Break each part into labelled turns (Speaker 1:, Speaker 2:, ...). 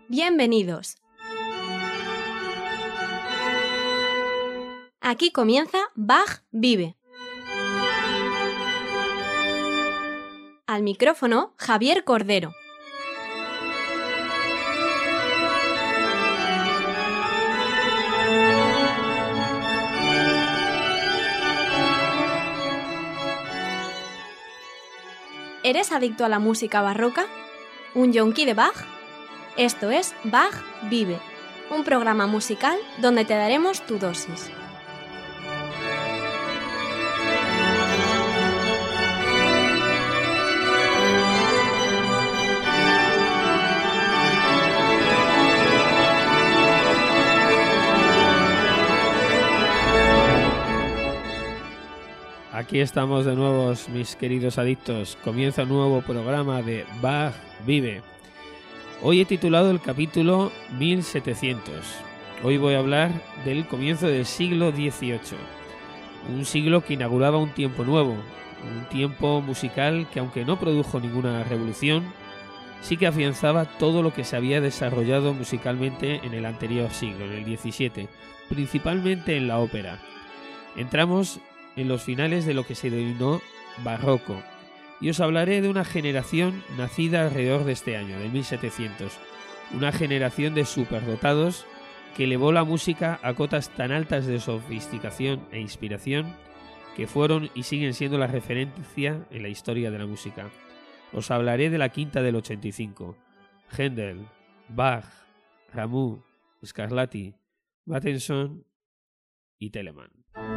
Speaker 1: Bienvenidos. Aquí comienza Bach Vive. Al micrófono, Javier Cordero. ¿Eres adicto a la música barroca? ¿Un yonki de Bach? Esto es Bach Vive, un programa musical donde te daremos tu dosis.
Speaker 2: Aquí estamos de nuevo, mis queridos adictos. Comienza un nuevo programa de Bach Vive. Hoy he titulado el capítulo 1700. Hoy voy a hablar del comienzo del siglo XVIII. Un siglo que inauguraba un tiempo nuevo, un tiempo musical que, aunque no produjo ninguna revolución, sí que afianzaba todo lo que se había desarrollado musicalmente en el anterior siglo, en el XVII, principalmente en la ópera. Entramos en los finales de lo que se denominó barroco, y os hablaré de una generación nacida alrededor de este año, de 1700, una generación de superdotados que elevó la música a cotas tan altas de sofisticación e inspiración que fueron y siguen siendo la referencia en la historia de la música. Os hablaré de la quinta del 85, Händel, Bach, Rameau, Scarlatti, Mendelssohn y Telemann.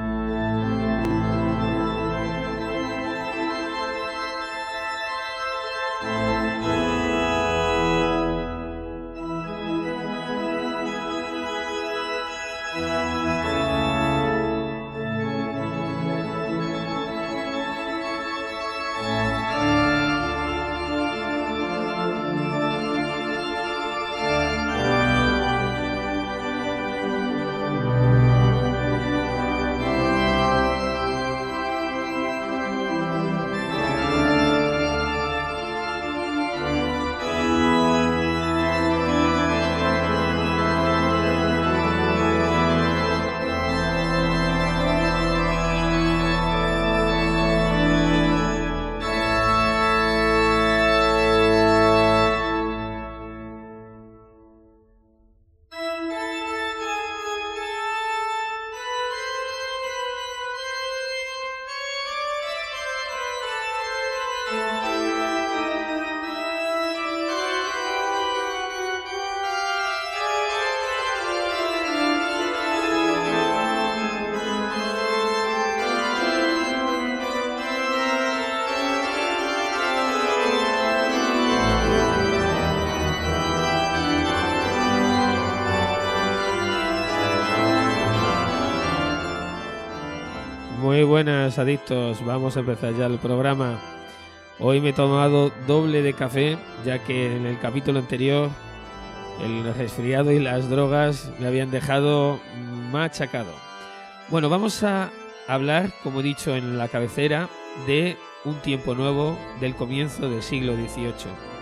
Speaker 2: Muy buenas, adictos, vamos a empezar ya el programa. Hoy me he tomado doble de café, ya que en el capítulo anterior el resfriado y las drogas me habían dejado machacado. Bueno, vamos a hablar, como he dicho en la cabecera, de un tiempo nuevo del comienzo del siglo XVIII.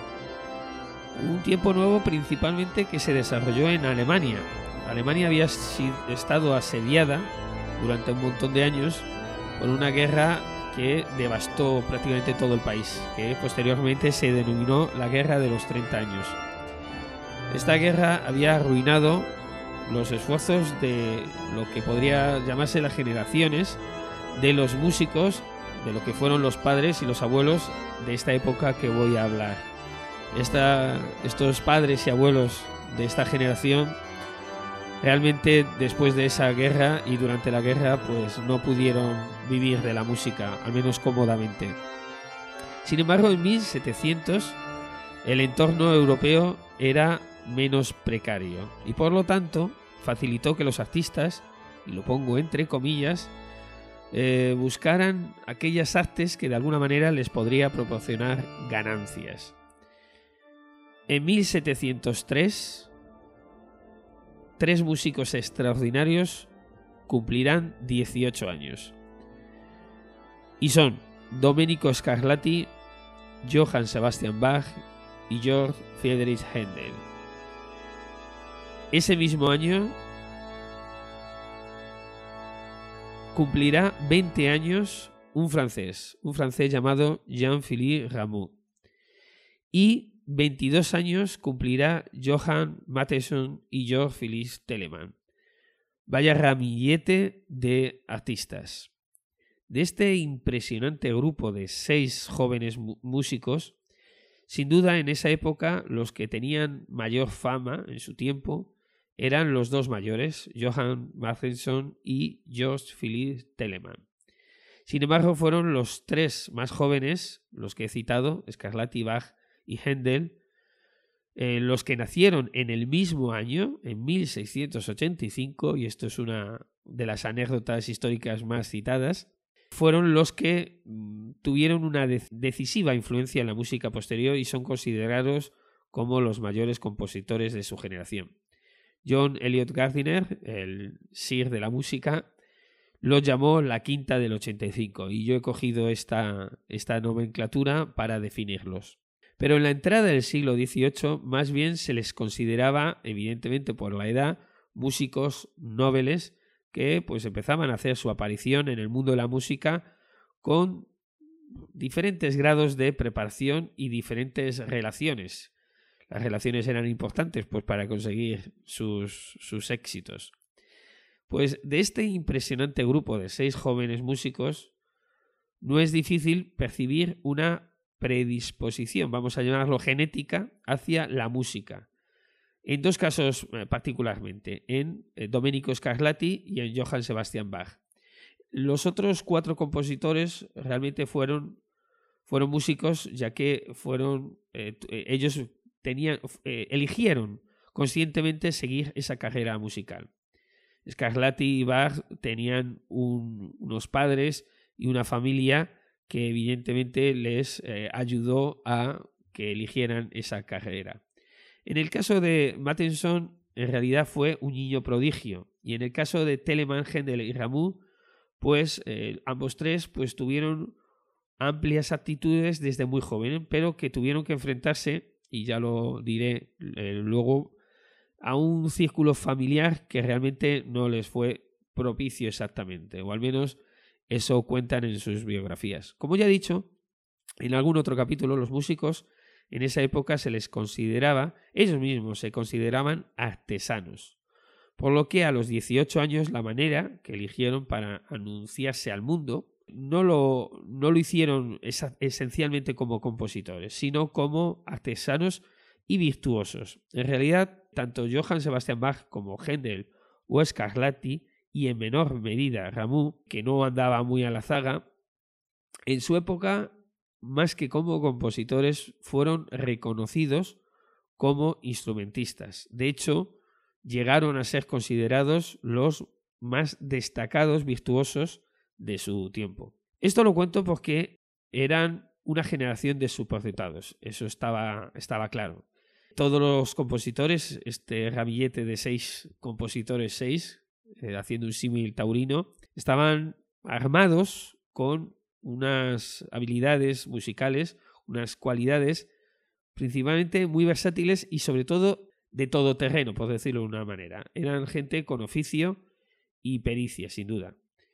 Speaker 2: Un tiempo nuevo principalmente que se desarrolló en Alemania. Alemania había estado asediada durante un montón de años por una guerra que devastó prácticamente todo el país, que posteriormente se denominó la Guerra de los 30 años. Esta guerra había arruinado los esfuerzos de lo que podría llamarse las generaciones de los músicos, de lo que fueron los padres y los abuelos de esta época que voy a hablar. Estos padres y abuelos de esta generación realmente, después de esa guerra y durante la guerra, pues no pudieron vivir de la música, al menos cómodamente. Sin embargo, en 1700 el entorno europeo era menos precario y por lo tanto facilitó que los artistas, y lo pongo entre comillas, buscaran aquellas artes que de alguna manera les podría proporcionar ganancias. En 1703 tres músicos extraordinarios cumplirán 18 años. Y son Domenico Scarlatti, Johann Sebastian Bach y Georg Friedrich Händel. Ese mismo año cumplirá 20 años un francés llamado Jean-Philippe Rameau. Y 22 años cumplirá Johann Mattheson y Georg Felix Telemann. Vaya ramillete de artistas. De este impresionante grupo de 6 jóvenes músicos, sin duda en esa época los que tenían mayor fama en su tiempo eran los dos mayores, Johann Mattheson y Georg Felix Telemann. Sin embargo, fueron los 3 más jóvenes, los que he citado, Scarlatti, Bach y Händel, los que nacieron en el mismo año, en 1685, y esto es una de las anécdotas históricas más citadas, fueron los que tuvieron una decisiva influencia en la música posterior y son considerados como los mayores compositores de su generación. John Eliot Gardiner, el Sir de la música, lo llamó la quinta del 85 y yo he cogido esta nomenclatura para definirlos. Pero en la entrada del siglo XVIII más bien se les consideraba, evidentemente por la edad, músicos nobles que pues empezaban a hacer su aparición en el mundo de la música con diferentes grados de preparación y diferentes relaciones. Las relaciones eran importantes pues para conseguir sus éxitos. Pues de este impresionante grupo de 6 jóvenes músicos no es difícil percibir una predisposición, vamos a llamarlo genética, hacia la música. En 2 casos particularmente, en Domenico Scarlatti y en Johann Sebastian Bach. Los otros 4 compositores realmente fueron músicos, ya que ellos eligieron conscientemente seguir esa carrera musical. Scarlatti y Bach tenían unos padres y una familia que evidentemente les ayudó a que eligieran esa carrera. En el caso de Mattheson, en realidad fue un niño prodigio, y en el caso de Telemann, Händel y Rameau, pues ambos 3 pues tuvieron amplias aptitudes desde muy joven, pero que tuvieron que enfrentarse, y ya lo diré luego, a un círculo familiar que realmente no les fue propicio exactamente, o al menos eso cuentan en sus biografías. Como ya he dicho, en algún otro capítulo, los músicos en esa época ellos mismos se consideraban artesanos, por lo que a los 18 años la manera que eligieron para anunciarse al mundo no lo hicieron esencialmente como compositores, sino como artesanos y virtuosos. En realidad, tanto Johann Sebastian Bach como Händel o Scarlatti, y en menor medida Rameau, que no andaba muy a la zaga, en su época, más que como compositores, fueron reconocidos como instrumentistas. De hecho, llegaron a ser considerados los más destacados virtuosos de su tiempo. Esto lo cuento porque eran una generación de superditados, eso estaba claro. Todos los compositores, este ramillete de 6 compositores, 6, haciendo un símil taurino, estaban armados con unas habilidades musicales, unas cualidades principalmente muy versátiles y sobre todo de todoterreno, por decirlo de una manera. Eran gente con oficio y pericia, sin duda.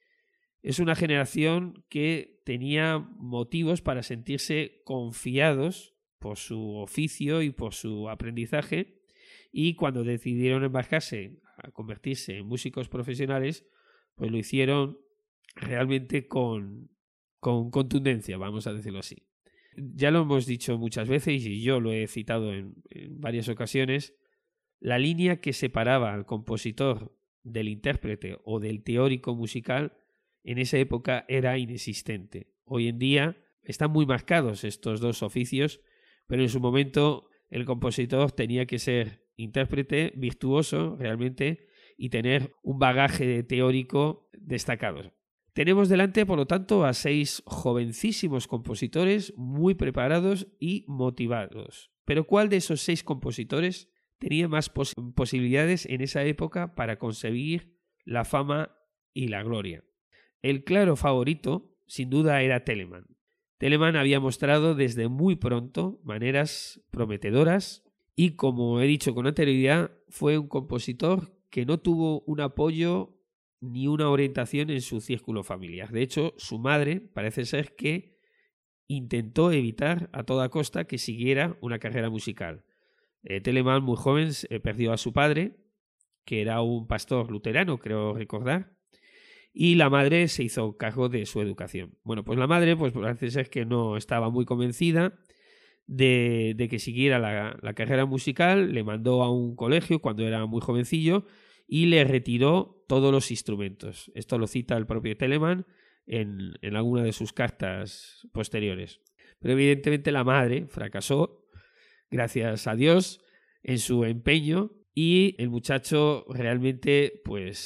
Speaker 2: Es una generación que tenía motivos para sentirse confiados por su oficio y por su aprendizaje, y cuando decidieron embarcarse a convertirse en músicos profesionales, pues lo hicieron realmente con contundencia, vamos a decirlo así. Ya lo hemos dicho muchas veces y yo lo he citado en varias ocasiones, la línea que separaba al compositor del intérprete o del teórico musical en esa época era inexistente. Hoy en día están muy marcados estos 2 oficios, pero en su momento el compositor tenía que ser intérprete virtuoso realmente y tener un bagaje teórico destacado. Tenemos delante, por lo tanto, a 6 jovencísimos compositores muy preparados y motivados. Pero ¿cuál de esos 6 compositores tenía más posibilidades en esa época para conseguir la fama y la gloria? El claro favorito, sin duda, era Telemann. Telemann había mostrado desde muy pronto maneras prometedoras y, como he dicho con anterioridad, fue un compositor que no tuvo un apoyo ni una orientación en su círculo familiar. De hecho, su madre parece ser que intentó evitar a toda costa que siguiera una carrera musical. Telemann, muy joven, perdió a su padre, que era un pastor luterano, creo recordar, y la madre se hizo cargo de su educación. Bueno, pues la madre parece ser que no estaba muy convencida de que siguiera la carrera musical, le mandó a un colegio cuando era muy jovencillo y le retiró todos los instrumentos. Esto lo cita el propio Telemann en alguna de sus cartas posteriores. Pero evidentemente la madre fracasó, gracias a Dios, en su empeño, y el muchacho realmente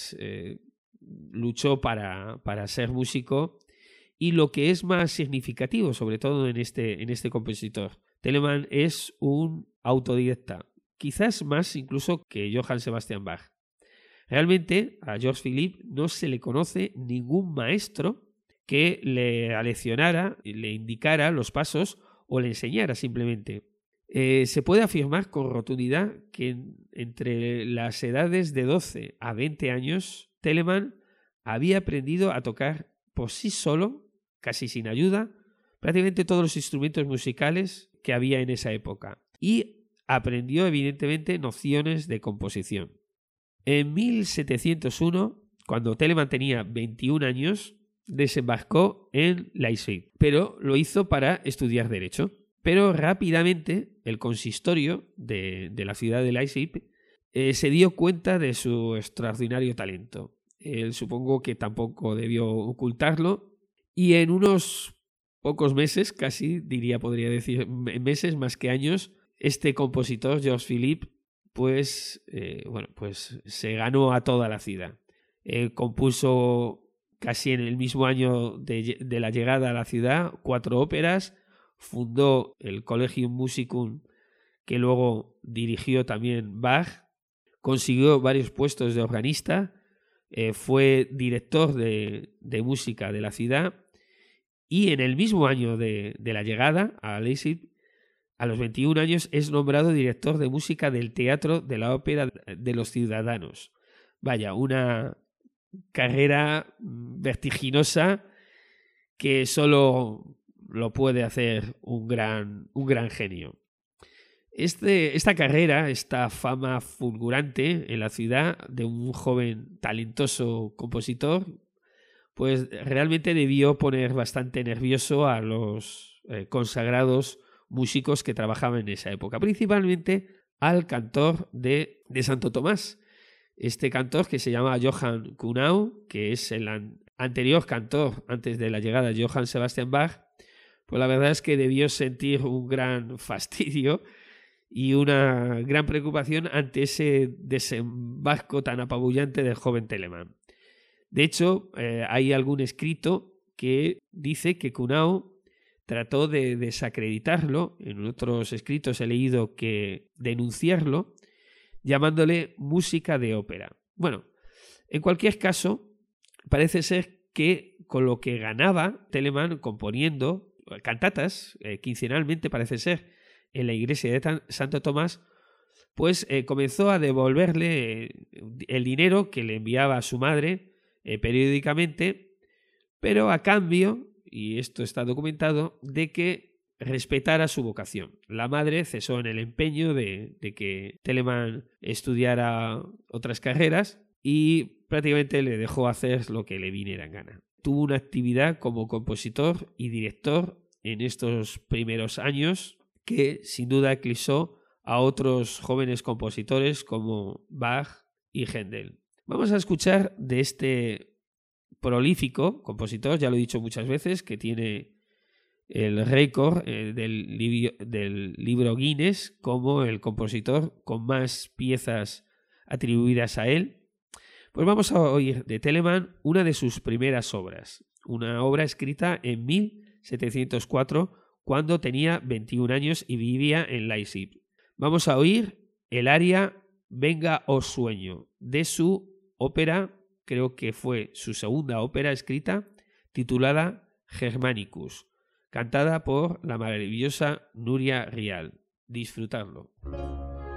Speaker 2: luchó para ser músico. Y lo que es más significativo, sobre todo en este compositor, Telemann es un autodidacta, quizás más incluso que Johann Sebastian Bach. Realmente a Georges Philippe no se le conoce ningún maestro que le aleccionara, le indicara los pasos o le enseñara simplemente. Se puede afirmar con rotundidad que entre las edades de 12 a 20 años, Telemann había aprendido a tocar por sí solo, casi sin ayuda, prácticamente todos los instrumentos musicales que había en esa época, y aprendió evidentemente nociones de composición. En 1701, cuando Telemann tenía 21 años, desembarcó en Leipzig, pero lo hizo para estudiar Derecho. Pero rápidamente el consistorio de la ciudad de Leipzig se dio cuenta de su extraordinario talento. Él supongo que tampoco debió ocultarlo, y en unos pocos meses, casi podría decir meses más que años, este compositor, Georges Philippe, se ganó a toda la ciudad. Compuso casi en el mismo año de la llegada a la ciudad 4 óperas, fundó el Collegium Musicum, que luego dirigió también Bach, consiguió varios puestos de organista, fue director de música de la ciudad, y en el mismo año de la llegada a Leipzig, a los 21 años, es nombrado director de música del Teatro de la Ópera de los Ciudadanos. Vaya, una carrera vertiginosa que solo lo puede hacer un gran genio. Esta carrera, esta fama fulgurante en la ciudad de un joven talentoso compositor, pues realmente debió poner bastante nervioso a los consagrados músicos que trabajaban en esa época, principalmente al cantor de Santo Tomás. Este cantor, que se llama Johann Kuhnau, que es el anterior cantor antes de la llegada de Johann Sebastian Bach, pues la verdad es que debió sentir un gran fastidio y una gran preocupación ante ese desembarco tan apabullante del joven Telemann. De hecho, hay algún escrito que dice que Kuhnau trató de desacreditarlo. En otros escritos he leído que denunciarlo, llamándole música de ópera. Bueno, en cualquier caso, parece ser que con lo que ganaba Telemann componiendo cantatas, quincenalmente parece ser, en la iglesia de Santo Tomás, pues comenzó a devolverle el dinero que le enviaba a su madre periódicamente, pero a cambio, y esto está documentado, de que respetara su vocación. La madre cesó en el empeño de que Telemann estudiara otras carreras y prácticamente le dejó hacer lo que le viniera en gana. Tuvo una actividad como compositor y director en estos primeros años que sin duda eclipsó a otros jóvenes compositores como Bach y Händel. Vamos a escuchar de este prolífico compositor, ya lo he dicho muchas veces, que tiene el récord del libro Guinness como el compositor con más piezas atribuidas a él. Pues vamos a oír de Telemann una de sus primeras obras, una obra escrita en 1704, cuando tenía 21 años y vivía en Leipzig. Vamos a oír el aria Venga, oh sueño, de su ópera, creo que fue su segunda ópera escrita, titulada Germanicus, cantada por la maravillosa Nuria Rial. Disfrutarlo.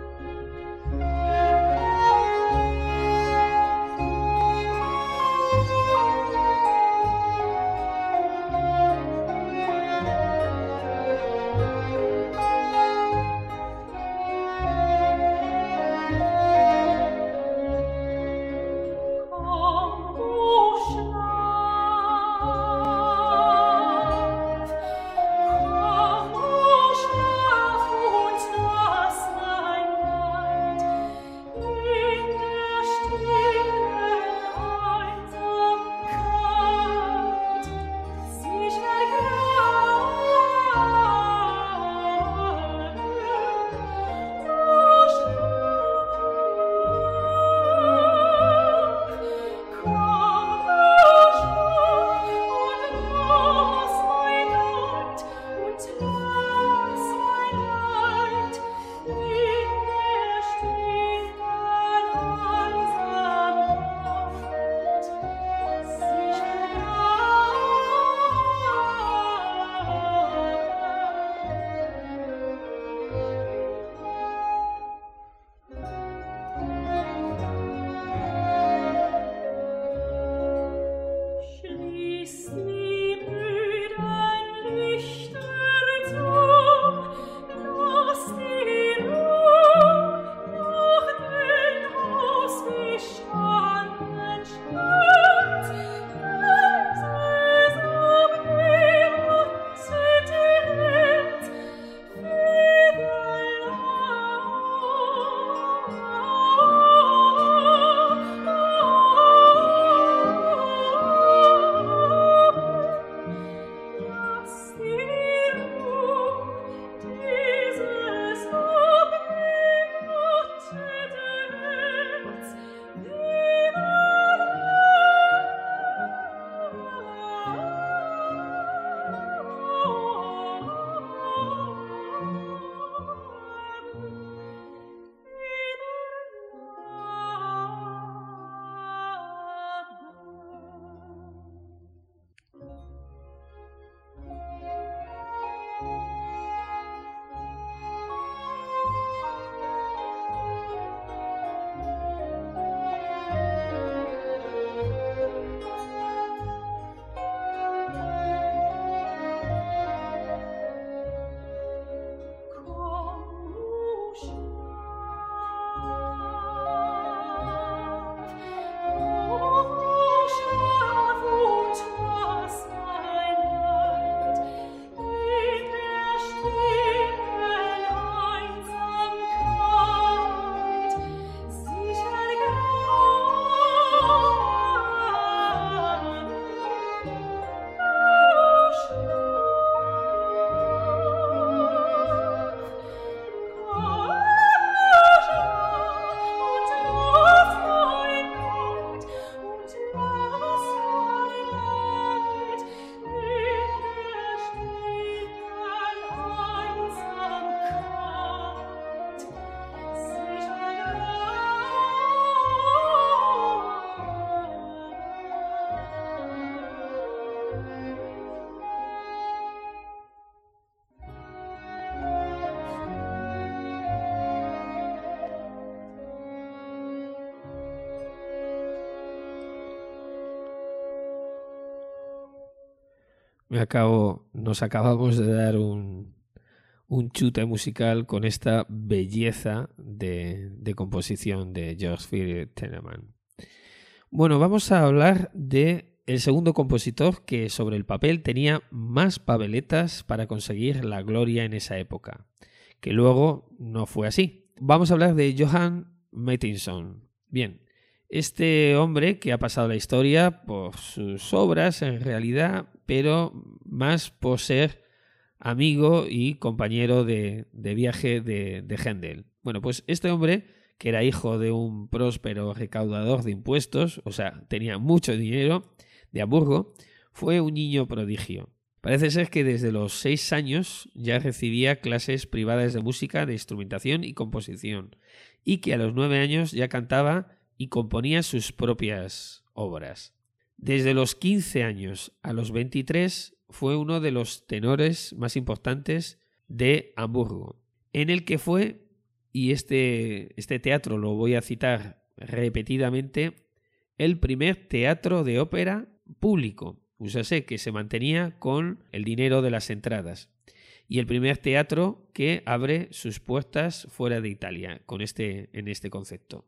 Speaker 2: Nos acabamos de dar un chute musical con esta belleza de composición de George Philip Telemann. Bueno, vamos a hablar de el segundo compositor que sobre el papel tenía más papeletas para conseguir la gloria en esa época, que luego no fue así. Vamos a hablar de Johan Matthiessen. Bien, este hombre que ha pasado la historia por sus obras en realidad, pero más por ser amigo y compañero de viaje de Händel. Bueno, pues este hombre, que era hijo de un próspero recaudador de impuestos, o sea, tenía mucho dinero, de Hamburgo, fue un niño prodigio. Parece ser que desde los 6 años ya recibía clases privadas de música, de instrumentación y composición, y que a los 9 años ya cantaba y componía sus propias obras. Desde los 15 años a los 23 fue uno de los tenores más importantes de Hamburgo, en el que fue, y este teatro lo voy a citar repetidamente, el primer teatro de ópera público, úsase que se mantenía con el dinero de las entradas, y el primer teatro que abre sus puertas fuera de Italia en este concepto.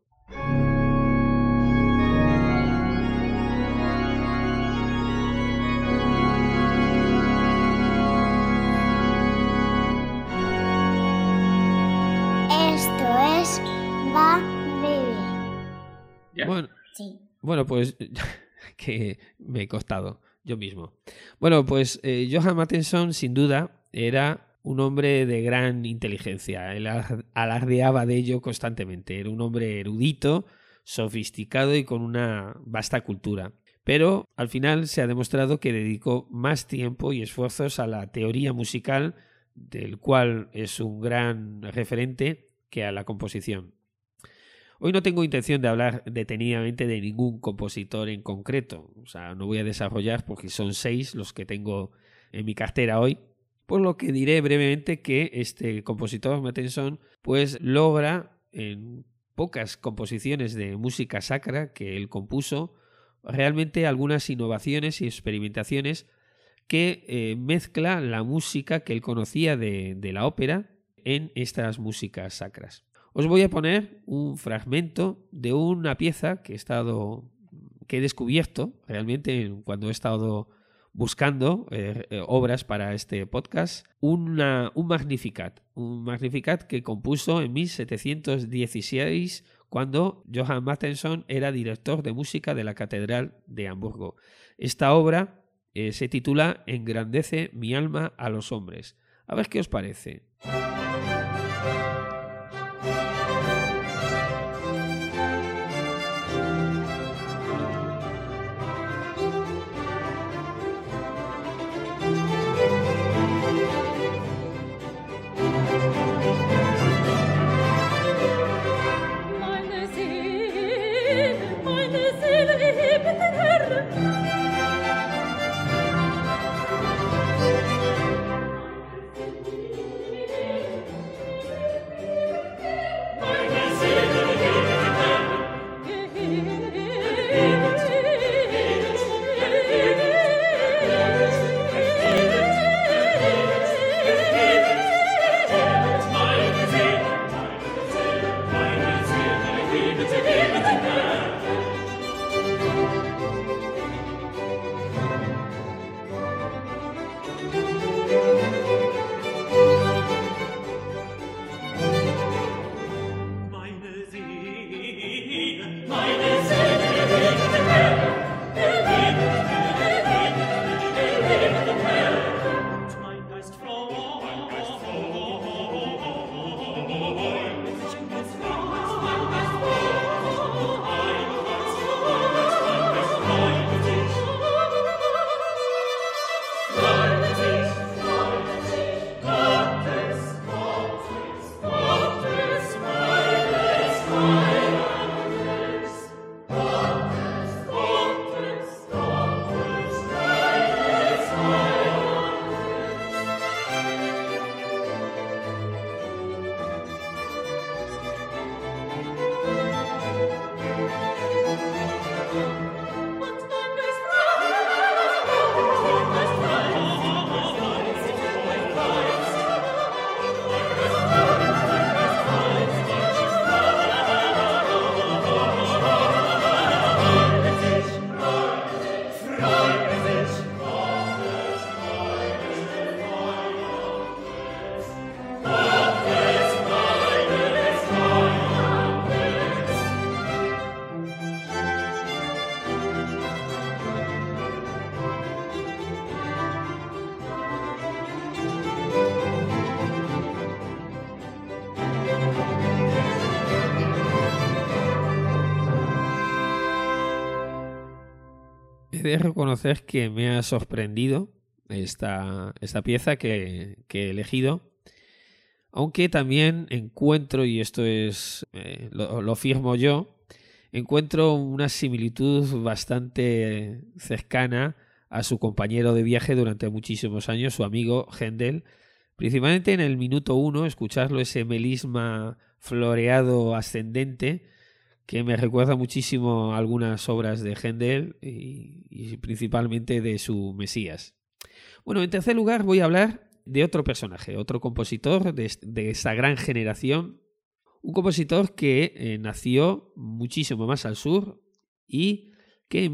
Speaker 3: Esto es Bach Vive.
Speaker 2: Bueno,
Speaker 3: Sí.
Speaker 2: Bueno, pues que me he costado yo mismo. Bueno, pues Johan Matthiessen sin duda era un hombre de gran inteligencia. Él alardeaba de ello constantemente. Era un hombre erudito, sofisticado y con una vasta cultura. Pero al final se ha demostrado que dedicó más tiempo y esfuerzos a la teoría musical, del cual es un gran referente, que a la composición. Hoy no tengo intención de hablar detenidamente de ningún compositor en concreto, o sea, no voy a desarrollar porque son 6 los que tengo en mi cartera hoy, por lo que diré brevemente que este compositor Matthiessen pues logra en pocas composiciones de música sacra que él compuso realmente algunas innovaciones y experimentaciones que mezcla la música que él conocía de la ópera en estas músicas sacras. Os voy a poner un fragmento de una pieza que he descubierto realmente cuando he estado buscando obras para este podcast, un Magnificat que compuso en 1716 cuando Johan Matthiessen era director de música de la Catedral de Hamburgo. Esta obra se titula Engrandece mi alma a los hombres. A ver qué os parece. de reconocer que me ha sorprendido esta pieza que he elegido, aunque también encuentro, y esto es lo firmo yo, encuentro una similitud bastante cercana a su compañero de viaje durante muchísimos años, su amigo Händel, principalmente en el minuto 1, escucharlo, ese melisma floreado ascendente que me recuerda muchísimo a algunas obras de Händel y principalmente de su Mesías. Bueno, en tercer lugar voy a hablar de otro personaje, otro compositor de esa gran generación, un compositor que nació muchísimo más al sur y que en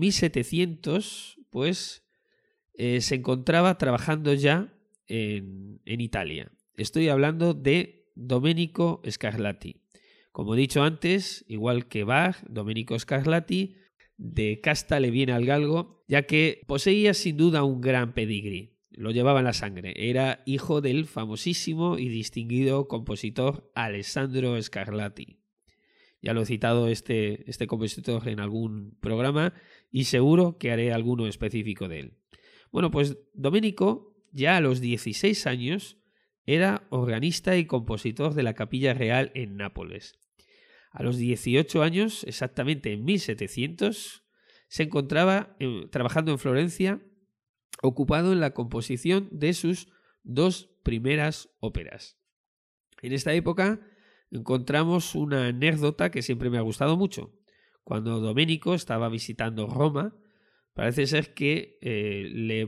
Speaker 2: 1700 pues se encontraba trabajando ya en Italia. Estoy hablando de Domenico Scarlatti. Como he dicho antes, igual que Bach, Domenico Scarlatti de casta le viene al galgo, ya que poseía sin duda un gran pedigrí. Lo llevaba en la sangre. Era hijo del famosísimo y distinguido compositor Alessandro Scarlatti. Ya lo he citado este compositor en algún programa y seguro que haré alguno específico de él. Bueno, pues Domenico ya a los 16 años era organista y compositor de la Capilla Real en Nápoles. A los 18 años, exactamente en 1700, se encontraba trabajando en Florencia, ocupado en la composición de sus 2 primeras óperas. En esta época encontramos una anécdota que siempre me ha gustado mucho. Cuando Domenico estaba visitando Roma, parece ser que le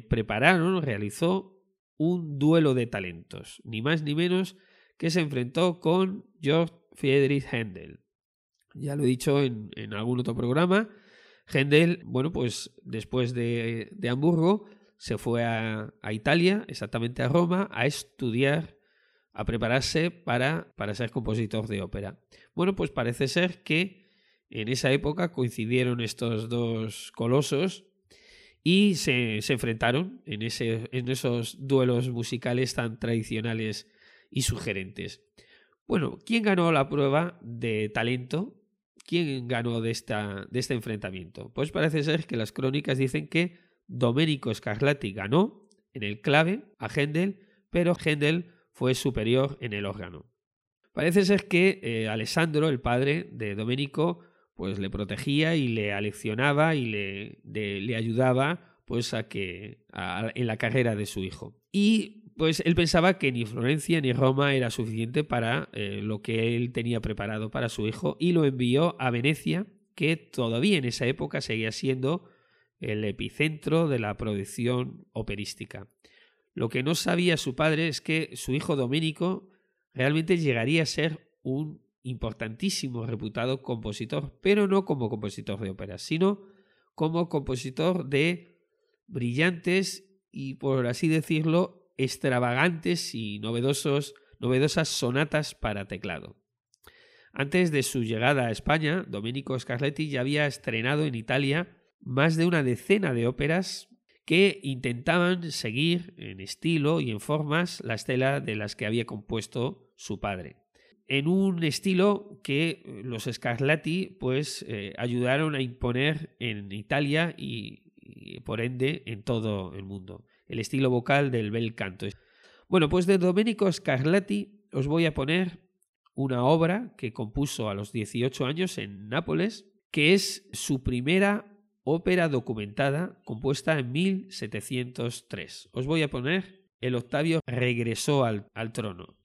Speaker 2: realizó un duelo de talentos, ni más ni menos que se enfrentó con Georg Friedrich Händel. Ya lo he dicho en algún otro programa, Händel, bueno, pues después de Hamburgo se fue a Italia, exactamente a Roma, a estudiar, a prepararse para ser compositor de ópera. Bueno, pues parece ser que en esa época coincidieron estos dos colosos y se enfrentaron en esos duelos musicales tan tradicionales y sugerentes. Bueno, ¿quién ganó la prueba de talento? ¿Quién ganó de este enfrentamiento? Pues parece ser que las crónicas dicen que Domenico Scarlatti ganó en el clave a Händel, pero Händel fue superior en el órgano. Parece ser que Alessandro, el padre de Domenico, pues le protegía y le aleccionaba y le ayudaba pues en la carrera de su hijo. Y pues él pensaba que ni Florencia ni Roma era suficiente para lo que él tenía preparado para su hijo y lo envió a Venecia, que todavía en esa época seguía siendo el epicentro de la producción operística. Lo que no sabía su padre es que su hijo Domenico realmente llegaría a ser un importantísimo, reputado compositor, pero no como compositor de óperas, sino como compositor de brillantes y, por así decirlo, extravagantes y novedosas sonatas para teclado. Antes de su llegada a España, Domenico Scarlatti ya había estrenado en Italia más de una decena de óperas que intentaban seguir en estilo y en formas la estela de las que había compuesto su padre. En un estilo que los Scarlatti pues ayudaron a imponer en Italia y por ende en todo el mundo. El estilo vocal del bel canto. Bueno, pues de Domenico Scarlatti os voy a poner una obra que compuso a los 18 años en Nápoles, que es su primera ópera documentada, compuesta en 1703. Os voy a poner El Octavio regresó al trono.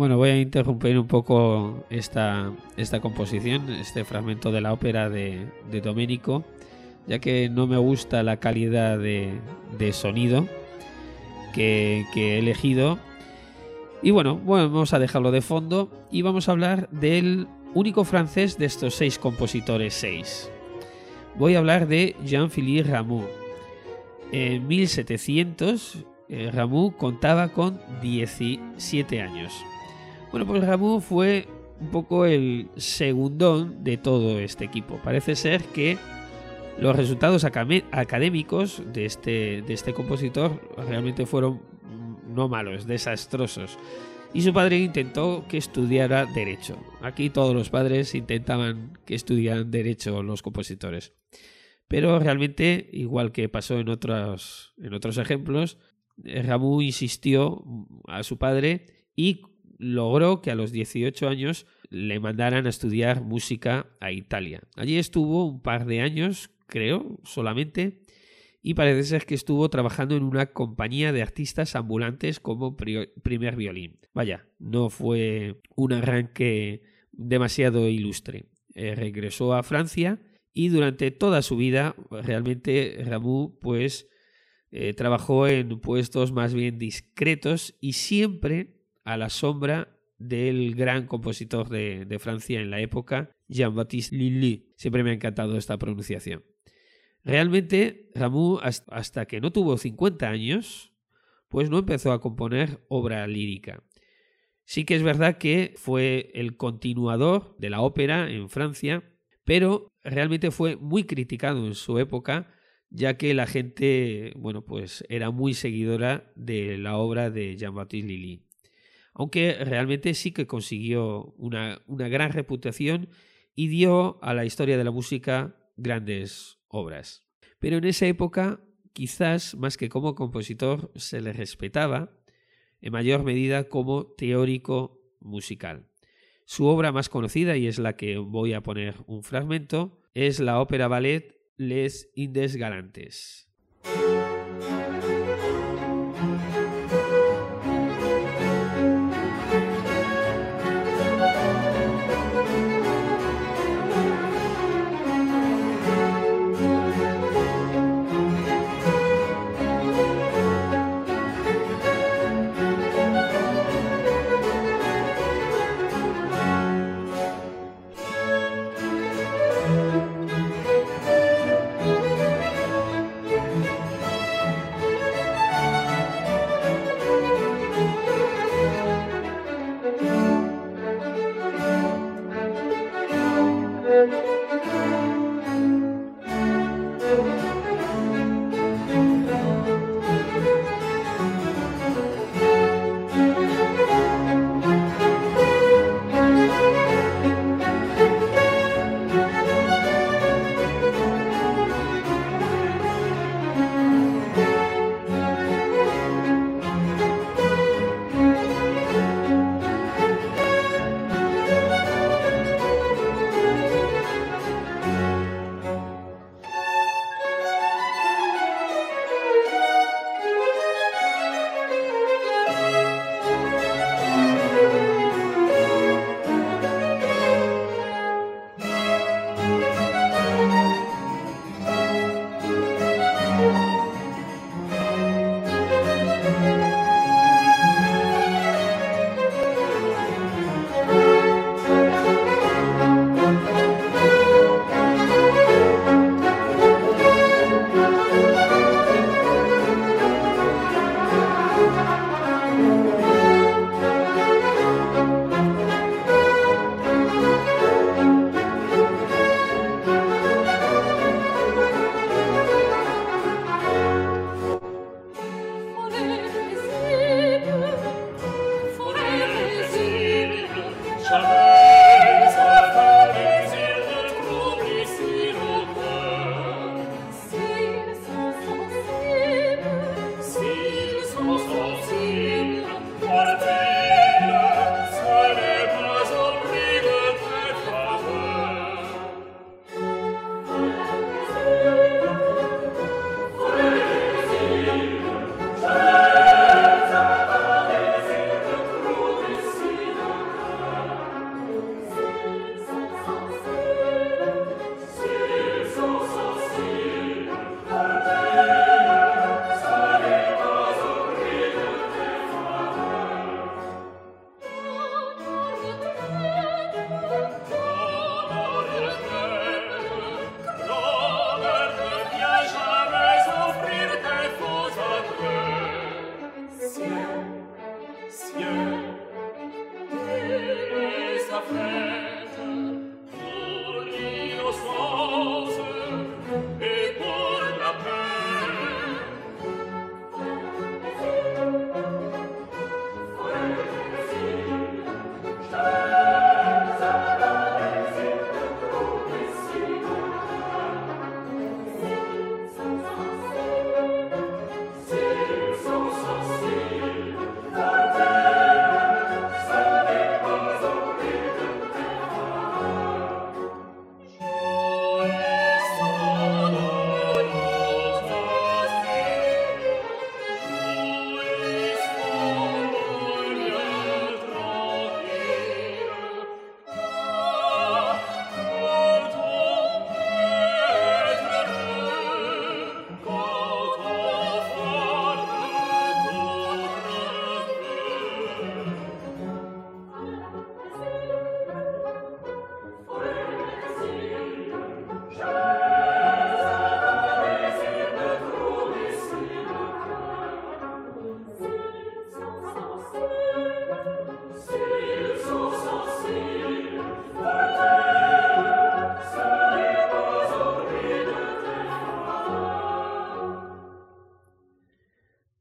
Speaker 2: Bueno, voy a interrumpir un poco esta composición, este fragmento de la ópera de Domenico, ya que no me gusta la calidad de sonido que he elegido. Y bueno, vamos a dejarlo de fondo y vamos a hablar del único francés de estos 6 compositores 6. Voy a hablar de Jean-Philippe Rameau. En 1700, Rameau contaba con 17 años. Bueno, pues Rameau fue un poco el segundón de todo este equipo. Parece ser que los resultados académicos de este compositor realmente fueron no malos, desastrosos. Y su padre intentó que estudiara Derecho. Aquí todos los padres intentaban que estudiaran Derecho los compositores. Pero realmente, igual que pasó en otros ejemplos, Rameau insistió a su padre y logró que a los 18 años le mandaran a estudiar música a Italia. Allí estuvo un par de años, creo, solamente, y parece ser que estuvo trabajando en una compañía de artistas ambulantes como primer violín. Vaya, no fue un arranque demasiado ilustre. Regresó a Francia y durante toda su vida realmente Rameau trabajó en puestos más bien discretos y siempre a la sombra del gran compositor de Francia en la época, Jean-Baptiste Lully. Siempre me ha encantado esta pronunciación. Realmente, Rameau, hasta que no tuvo 50 años, pues no empezó a componer obra lírica. Sí que es verdad que fue el continuador de la ópera en Francia, pero realmente fue muy criticado en su época, ya que la gente, pues era muy seguidora de la obra de Jean-Baptiste Lully. Aunque realmente sí que consiguió una gran reputación y dio a la historia de la música grandes obras. Pero en esa época, quizás más que como compositor, se le respetaba en mayor medida como teórico musical. Su obra más conocida, y es la que voy a poner un fragmento, es la ópera ballet Les Indes Galantes.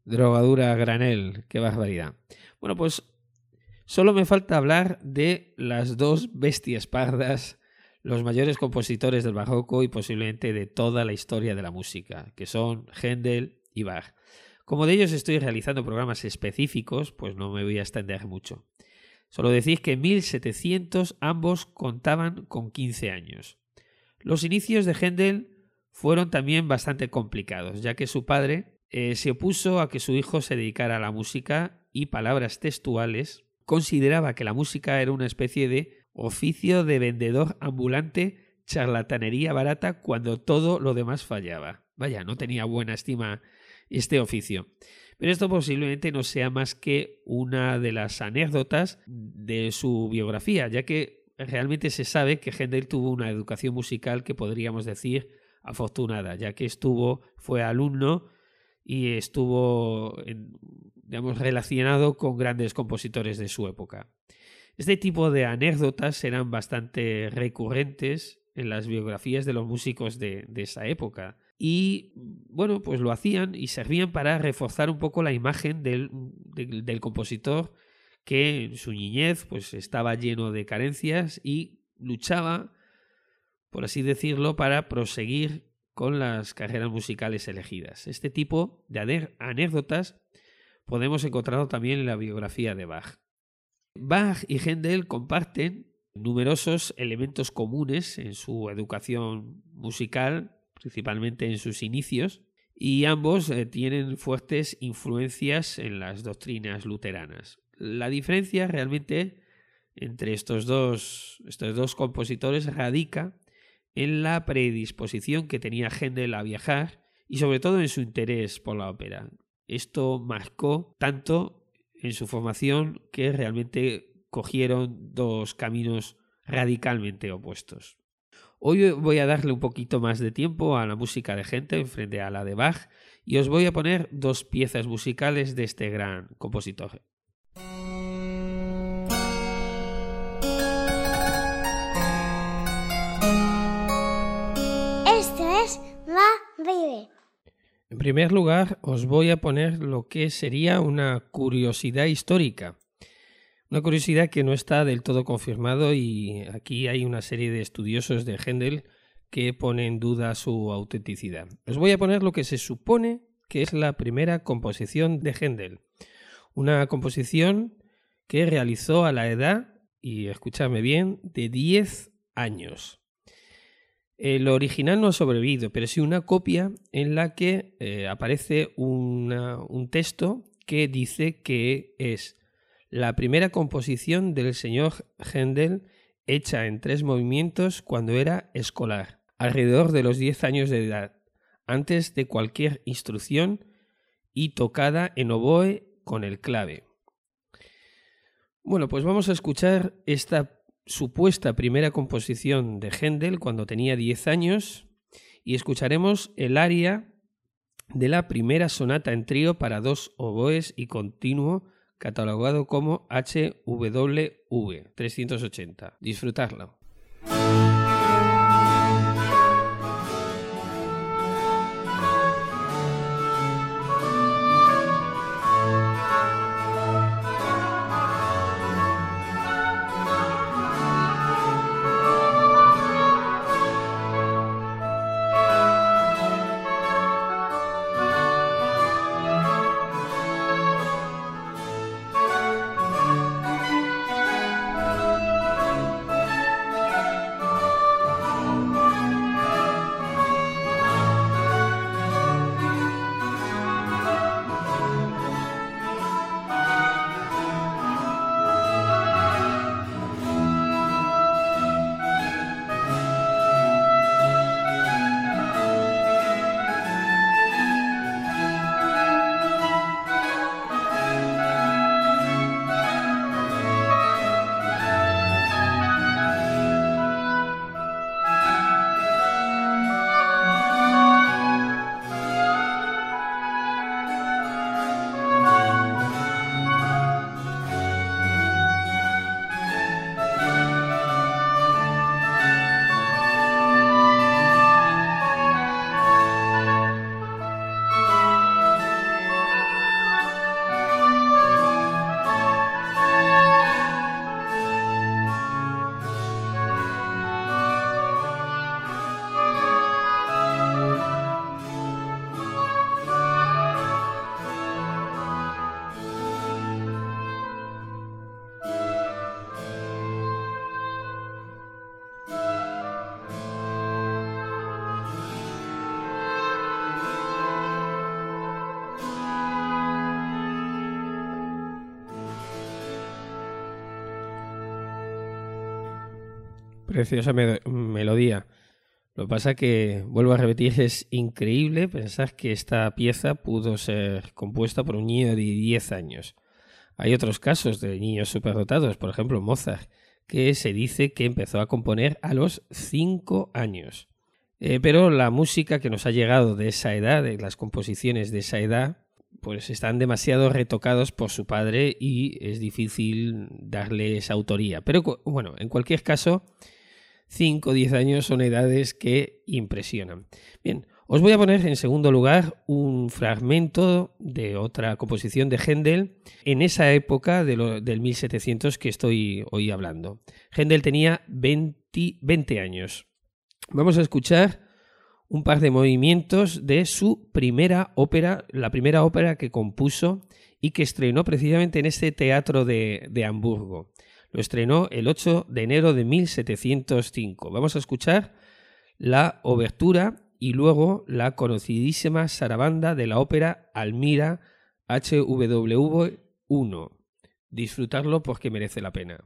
Speaker 2: Drogadura a granel, qué barbaridad. Bueno, pues solo me falta hablar de las dos bestias pardas, los mayores compositores del barroco y posiblemente de toda la historia de la música, que son Händel y Bach. Como de ellos estoy realizando programas específicos, pues no me voy a extender mucho. Solo decir que en 1700 ambos contaban con 15 años. Los inicios de Händel fueron también bastante complicados, ya que su padre se opuso a que su hijo se dedicara a la música y, palabras textuales, consideraba que la música era una especie de oficio de vendedor ambulante, charlatanería barata cuando todo lo demás fallaba. Vaya, no tenía buena estima este oficio. Pero esto posiblemente no sea más que una de las anécdotas de su biografía, ya que realmente se sabe que Händel tuvo una educación musical que podríamos decir afortunada, ya que fue alumno y estuvo relacionado con grandes compositores de su época. Este tipo de anécdotas eran bastante recurrentes en las biografías de los músicos de esa época. Y bueno, pues lo hacían y servían para reforzar un poco la imagen del compositor, que en su niñez pues estaba lleno de carencias y luchaba, por así decirlo, para proseguir con las carreras musicales elegidas. Este tipo de anécdotas podemos encontrarlo también en la biografía de Bach. Bach y Händel comparten numerosos elementos comunes en su educación musical, principalmente en sus inicios, y ambos tienen fuertes influencias en las doctrinas luteranas. La diferencia realmente entre estos dos compositores radica en la predisposición que tenía Händel a viajar y sobre todo en su interés por la ópera. Esto marcó tanto en su formación que realmente cogieron dos caminos radicalmente opuestos. Hoy voy a darle un poquito más de tiempo a la música de Händel frente a la de Bach y os voy a poner dos piezas musicales de este gran compositor.
Speaker 3: Esto es Bach Vive.
Speaker 4: En primer lugar, os voy a poner lo que sería una curiosidad histórica. Una curiosidad que no está del todo confirmado y aquí hay una serie de estudiosos de Händel que ponen en duda su autenticidad. Os voy a poner lo que se supone que es la primera composición de Händel. Una composición que realizó a la edad, y escúchame bien, de 10 años. El original no ha sobrevivido, pero sí una copia en la que aparece un texto que dice que es la primera composición del señor Händel hecha en 3 movimientos cuando era escolar, alrededor de los 10 años de edad, antes de cualquier instrucción y tocada en oboe con el clave. Bueno, pues vamos a escuchar esta supuesta primera composición de Händel cuando tenía 10 años y escucharemos el aria de la primera sonata en trío para 2 oboes y continuo, catalogado como HWV 380. Disfrutadlo. Preciosa melodía. Lo que pasa que, vuelvo a repetir, es increíble pensar que esta pieza pudo ser compuesta por un niño de 10 años. Hay otros casos de niños superdotados, por ejemplo Mozart, que se dice que empezó a componer a los 5 años. Pero la música que nos ha llegado de esa edad, de las composiciones de esa edad, pues están demasiado retocados por su padre y es difícil darle esa autoría. Pero bueno, en cualquier caso, 5 o 10 años son edades que impresionan. Bien, os voy a poner en segundo lugar un fragmento de otra composición de Händel en esa época del 1700 que estoy hoy hablando. Händel tenía 20 años. Vamos a escuchar un par de movimientos de su primera ópera, la primera ópera que compuso y que estrenó precisamente en este teatro de Hamburgo. Lo estrenó el 8 de enero de 1705. Vamos a escuchar la obertura y luego la conocidísima sarabanda de la ópera Almira HWV 1. Disfrutarlo porque merece la pena.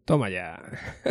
Speaker 2: Toma ya.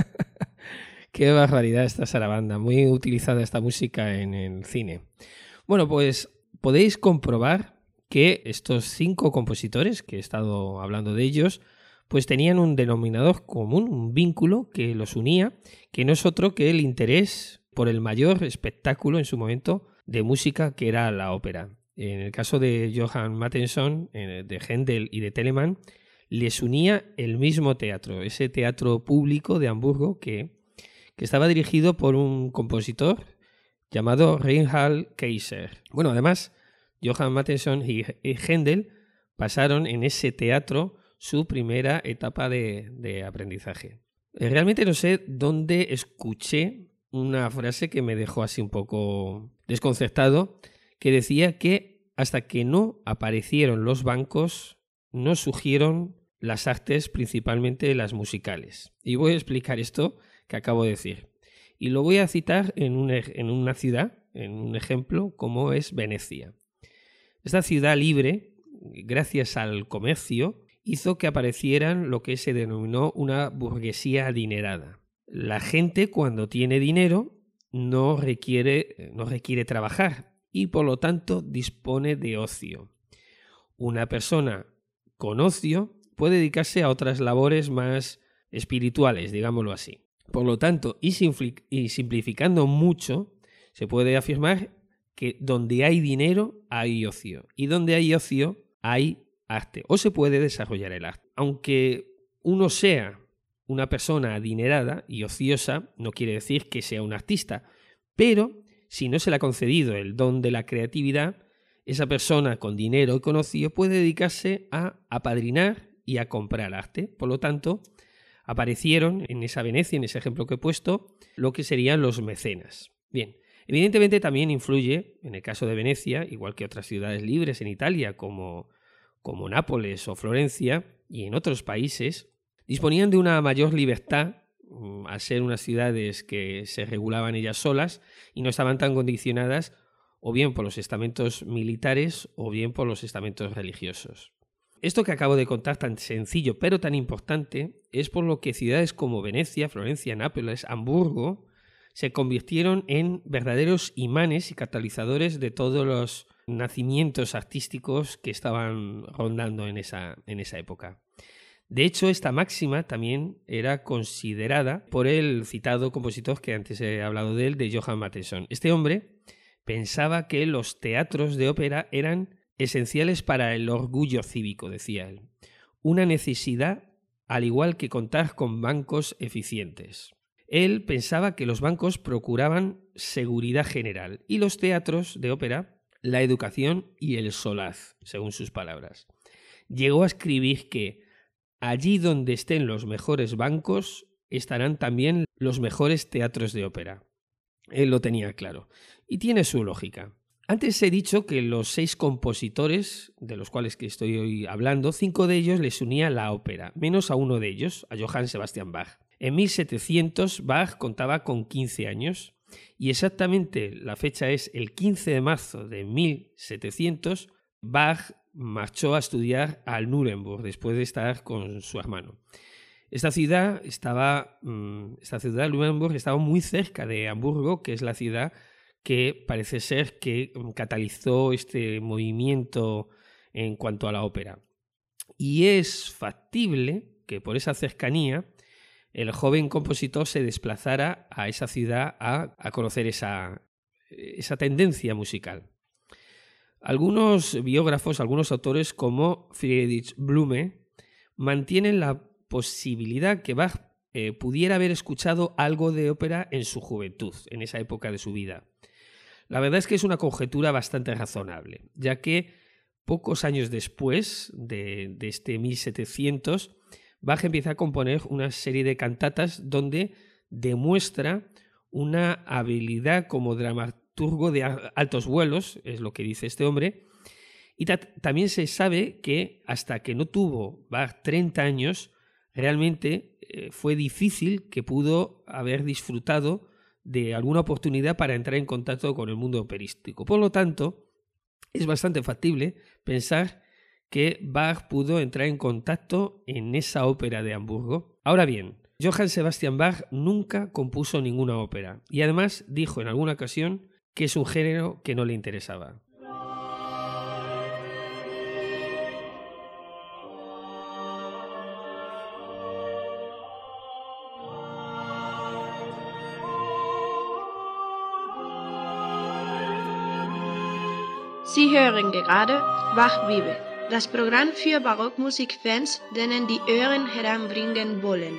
Speaker 2: Qué barbaridad esta sarabanda, muy utilizada esta música en el cine. Bueno, pues podéis comprobar que estos 5 compositores, que he estado hablando de ellos, pues tenían un denominador común, un vínculo que los unía, que no es otro que el interés por el mayor espectáculo en su momento de música, que era la ópera. En el caso de Johann Mattheson, de Händel y de Telemann, les unía el mismo teatro, ese teatro público de Hamburgo que estaba dirigido por un compositor llamado Reinhard Keiser. Bueno, además, Johann Mattheson y Händel pasaron en ese teatro su primera etapa de aprendizaje. Realmente no sé dónde escuché una frase que me dejó así un poco desconcertado, que decía que hasta que no aparecieron los bancos, no surgieron las artes, principalmente las musicales. Y voy a explicar esto que acabo de decir. Y lo voy a citar en una ciudad, en un ejemplo, como es Venecia. Esta ciudad libre, gracias al comercio, hizo que aparecieran lo que se denominó una burguesía adinerada. La gente, cuando tiene dinero, no requiere trabajar y por lo tanto dispone de ocio. Una persona con ocio puede dedicarse a otras labores más espirituales, digámoslo así. Por lo tanto, y simplificando mucho, se puede afirmar que donde hay dinero hay ocio y donde hay ocio hay arte, o se puede desarrollar el arte. Aunque uno sea una persona adinerada y ociosa, no quiere decir que sea un artista, pero si no se le ha concedido el don de la creatividad, esa persona con dinero y con ocio puede dedicarse a apadrinar y a comprar arte. Por lo tanto, aparecieron en esa Venecia, en ese ejemplo que he puesto, lo que serían los mecenas. Bien, evidentemente también influye, en el caso de Venecia, igual que otras ciudades libres en Italia, como Nápoles o Florencia, y en otros países, disponían de una mayor libertad al ser unas ciudades que se regulaban ellas solas y no estaban tan condicionadas o bien por los estamentos militares o bien por los estamentos religiosos. Esto que acabo de contar, tan sencillo pero tan importante, es por lo que ciudades como Venecia, Florencia, Nápoles, Hamburgo se convirtieron en verdaderos imanes y catalizadores de todos los nacimientos artísticos que estaban rondando en esa época. De hecho, esta máxima también era considerada por el citado compositor que antes he hablado de él, de Johann Mattheson. Este hombre pensaba que los teatros de ópera eran esenciales para el orgullo cívico, decía él. Una necesidad, al igual que contar con bancos eficientes. Él pensaba que los bancos procuraban seguridad general y los teatros de ópera la educación y el solaz, según sus palabras. Llegó a escribir que allí donde estén los mejores bancos estarán también los mejores teatros de ópera. Él lo tenía claro. Y tiene su lógica. Antes he dicho que los 6 compositores, de los cuales que estoy hoy hablando, 5 de ellos les unía la ópera, menos a uno de ellos, a Johann Sebastian Bach. En 1700 Bach contaba con 15 años y exactamente la fecha es el 15 de marzo de 1700, Bach marchó a estudiar al Nuremberg después de estar con su hermano. Esta ciudad, Nuremberg, estaba muy cerca de Hamburgo, que es la ciudad que parece ser que catalizó este movimiento en cuanto a la ópera. Y es factible que por esa cercanía el joven compositor se desplazara a esa ciudad a conocer esa tendencia musical. Algunos biógrafos, algunos autores como Friedrich Blume mantienen la posibilidad que Bach pudiera haber escuchado algo de ópera en su juventud, en esa época de su vida. La verdad es que es una conjetura bastante razonable, ya que pocos años después de este 1700, Bach empieza a componer una serie de cantatas donde demuestra una habilidad como dramaturgo de altos vuelos, es lo que dice este hombre, y también se sabe que hasta que no tuvo Bach 30 años, realmente fue difícil que pudo haber disfrutado de alguna oportunidad para entrar en contacto con el mundo operístico. Por lo tanto, es bastante factible pensar que Bach pudo entrar en contacto en esa ópera de Hamburgo. Ahora bien,
Speaker 4: Johann Sebastian Bach nunca compuso ninguna ópera y además dijo en alguna ocasión que es un género que no le interesaba.
Speaker 5: Sie hören gerade Bach Vive, das Programm für Barockmusikfans, denen die Ohren heranbringen wollen.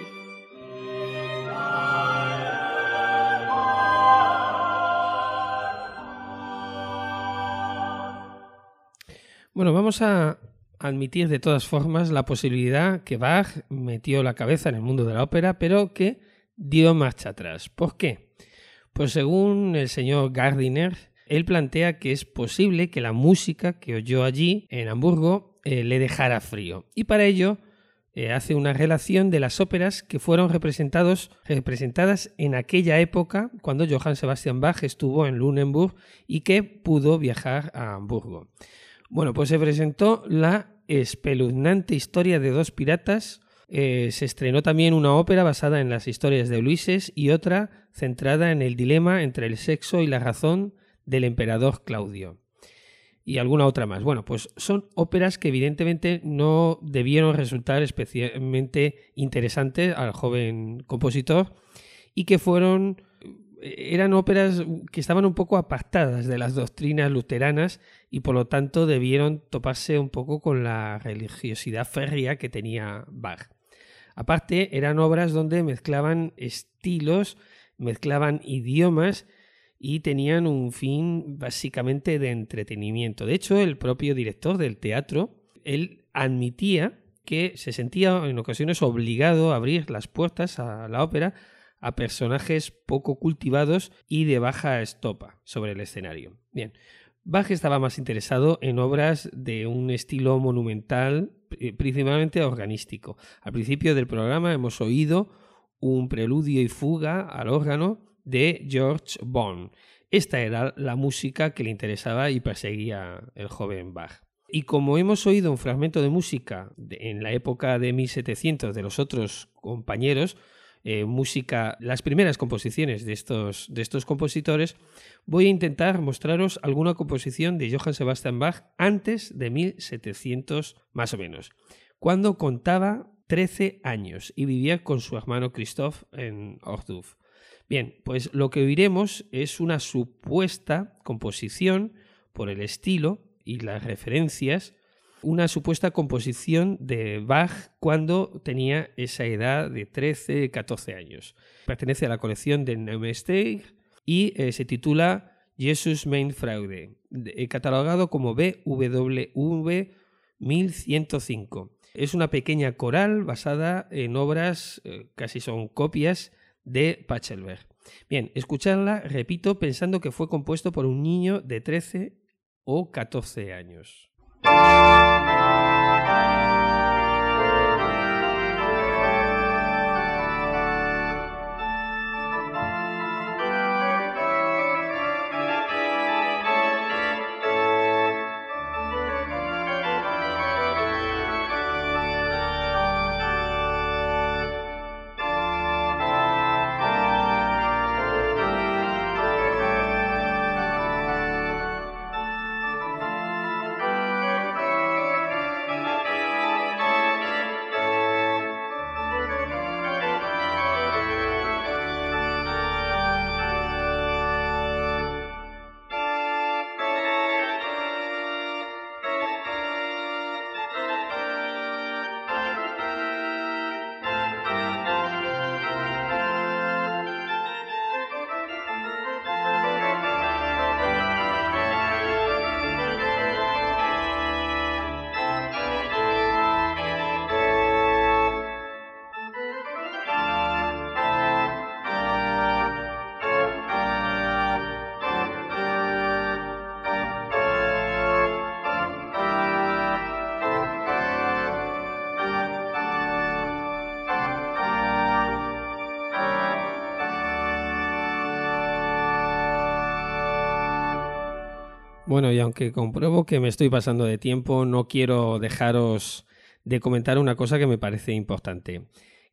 Speaker 4: Bueno, vamos a admitir de todas formas la posibilidad que Bach metió la cabeza en el mundo de la ópera, pero que dio marcha atrás. ¿Por qué? Pues según el señor Gardiner, él plantea que es posible que la música que oyó allí, en Hamburgo, le dejara frío. Y para ello hace una relación de las óperas que fueron representadas en aquella época, cuando Johann Sebastian Bach estuvo en Lunenburg y que pudo viajar a Hamburgo. Bueno, pues se presentó la espeluznante historia de dos piratas. Se estrenó también una ópera basada en las historias de Ulises y otra centrada en el dilema entre el sexo y la razón del emperador Claudio, y alguna otra más. Bueno, pues son óperas que evidentemente no debieron resultar especialmente interesantes al joven compositor y que eran óperas que estaban un poco apartadas de las doctrinas luteranas y por lo tanto debieron toparse un poco con la religiosidad férrea que tenía Bach. Aparte, eran obras donde mezclaban estilos, mezclaban idiomas y tenían un fin básicamente de entretenimiento. De hecho, el propio director del teatro, él admitía que se sentía en ocasiones obligado a abrir las puertas a la ópera a personajes poco cultivados y de baja estopa sobre el escenario. Bien, Bach estaba más interesado en obras de un estilo monumental, principalmente organístico. Al principio del programa hemos oído un preludio y fuga al órgano de George Bond. Esta era la música que le interesaba y perseguía el joven Bach. Y como hemos oído un fragmento de música en la época de 1700 de los otros compañeros, las primeras composiciones de estos compositores, voy a intentar mostraros alguna composición de Johann Sebastian Bach antes de 1700 más o menos, cuando contaba 13 años y vivía con su hermano Christoph en Ohrdruf. Bien, pues lo que oiremos es una supuesta composición por el estilo y las referencias, una supuesta composición de Bach cuando tenía esa edad de 13, 14 años. Pertenece a la colección de Neumeister y se titula Jesus mein Freude, catalogado como BWV 1105. Es una pequeña coral basada en obras, casi son copias, de Pachelbel. Bien, escuchadla, repito, pensando que fue compuesto por un niño de 13 o 14 años. Bueno, y aunque compruebo que me estoy pasando de tiempo, no quiero dejaros de comentar una cosa que me parece importante.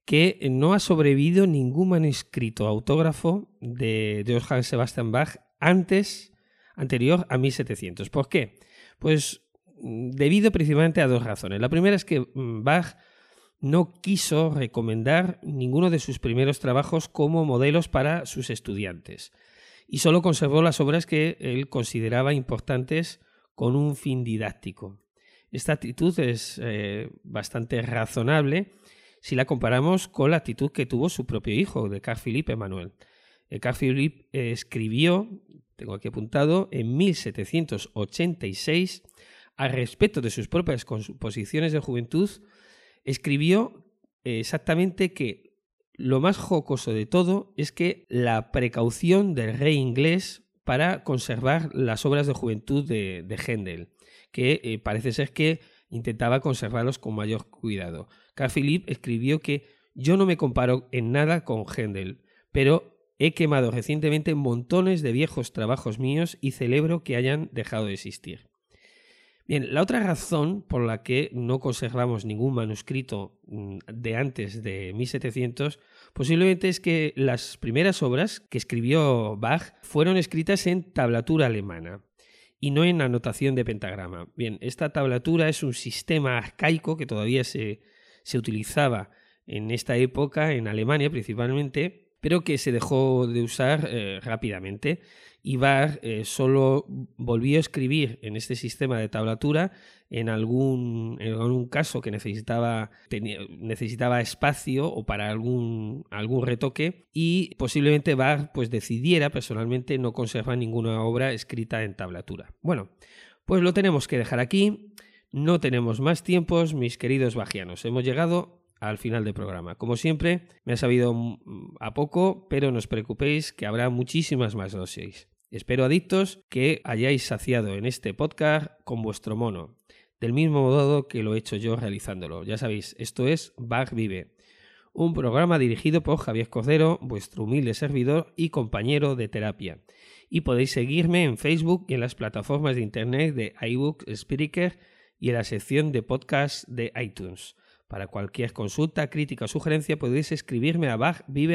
Speaker 4: que no ha sobrevivido ningún manuscrito autógrafo de Johann Sebastian Bach anterior a 1700. ¿Por qué? Pues debido principalmente a dos razones. La primera es que Bach no quiso recomendar ninguno de sus primeros trabajos como modelos para sus estudiantes y solo conservó las obras que él consideraba importantes con un fin didáctico. Esta actitud es bastante razonable si la comparamos con la actitud que tuvo su propio hijo, de Carl Philipp Emanuel. Carl Philipp escribió, tengo aquí apuntado, en 1786, al respecto de sus propias composiciones de juventud, escribió exactamente que lo más jocoso de todo es que la precaución del rey inglés para conservar las obras de juventud de Händel, que parece ser que intentaba conservarlos con mayor cuidado. Carl Philipp escribió que yo no me comparo en nada con Händel, pero he quemado recientemente montones de viejos trabajos míos y celebro que hayan dejado de existir. Bien, la otra razón por la que no conservamos ningún manuscrito de antes de 1700 posiblemente es que las primeras obras que escribió Bach fueron escritas en tablatura alemana y no en anotación de pentagrama. Bien, esta tablatura es un sistema arcaico que todavía se utilizaba en esta época, en Alemania principalmente, pero que se dejó de usar rápidamente. Y Bach solo volvió a escribir en este sistema de tablatura en algún caso que necesitaba espacio o para algún retoque, y posiblemente Bach pues decidiera personalmente no conservar ninguna obra escrita en tablatura. Bueno, pues lo tenemos que dejar aquí. No tenemos más tiempos, mis queridos bajianos. Hemos llegado al final del programa. Como siempre, me ha sabido a poco, pero no os preocupéis que habrá muchísimas más dosis. Espero, adictos, que hayáis saciado en este podcast con vuestro mono, del mismo modo que lo he hecho yo realizándolo. Ya sabéis, esto es Bach Vive, un programa dirigido por Javier Cordero, vuestro humilde servidor y compañero de terapia. Y podéis seguirme en Facebook y en las plataformas de internet de iBooks, Spreaker y en la sección de podcast de iTunes. Para cualquier consulta, crítica o sugerencia podéis escribirme a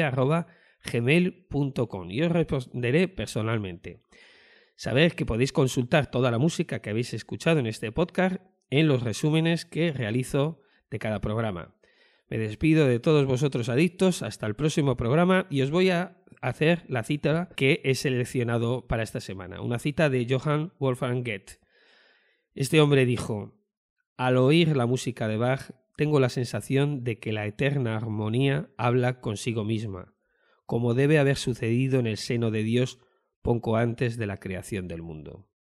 Speaker 4: bachvive@gmail.com y os responderé personalmente. Sabed que podéis consultar toda la música que habéis escuchado en este podcast en los resúmenes que realizo de cada programa. Me despido de todos vosotros, adictos, hasta el próximo programa, y os voy a hacer la cita que he seleccionado para esta semana, una cita de Johann Wolfgang Goethe. Este hombre dijo: al oír la música de Bach, tengo la sensación de que la eterna armonía habla consigo misma, como debe haber sucedido en el seno de Dios poco antes de la creación del mundo.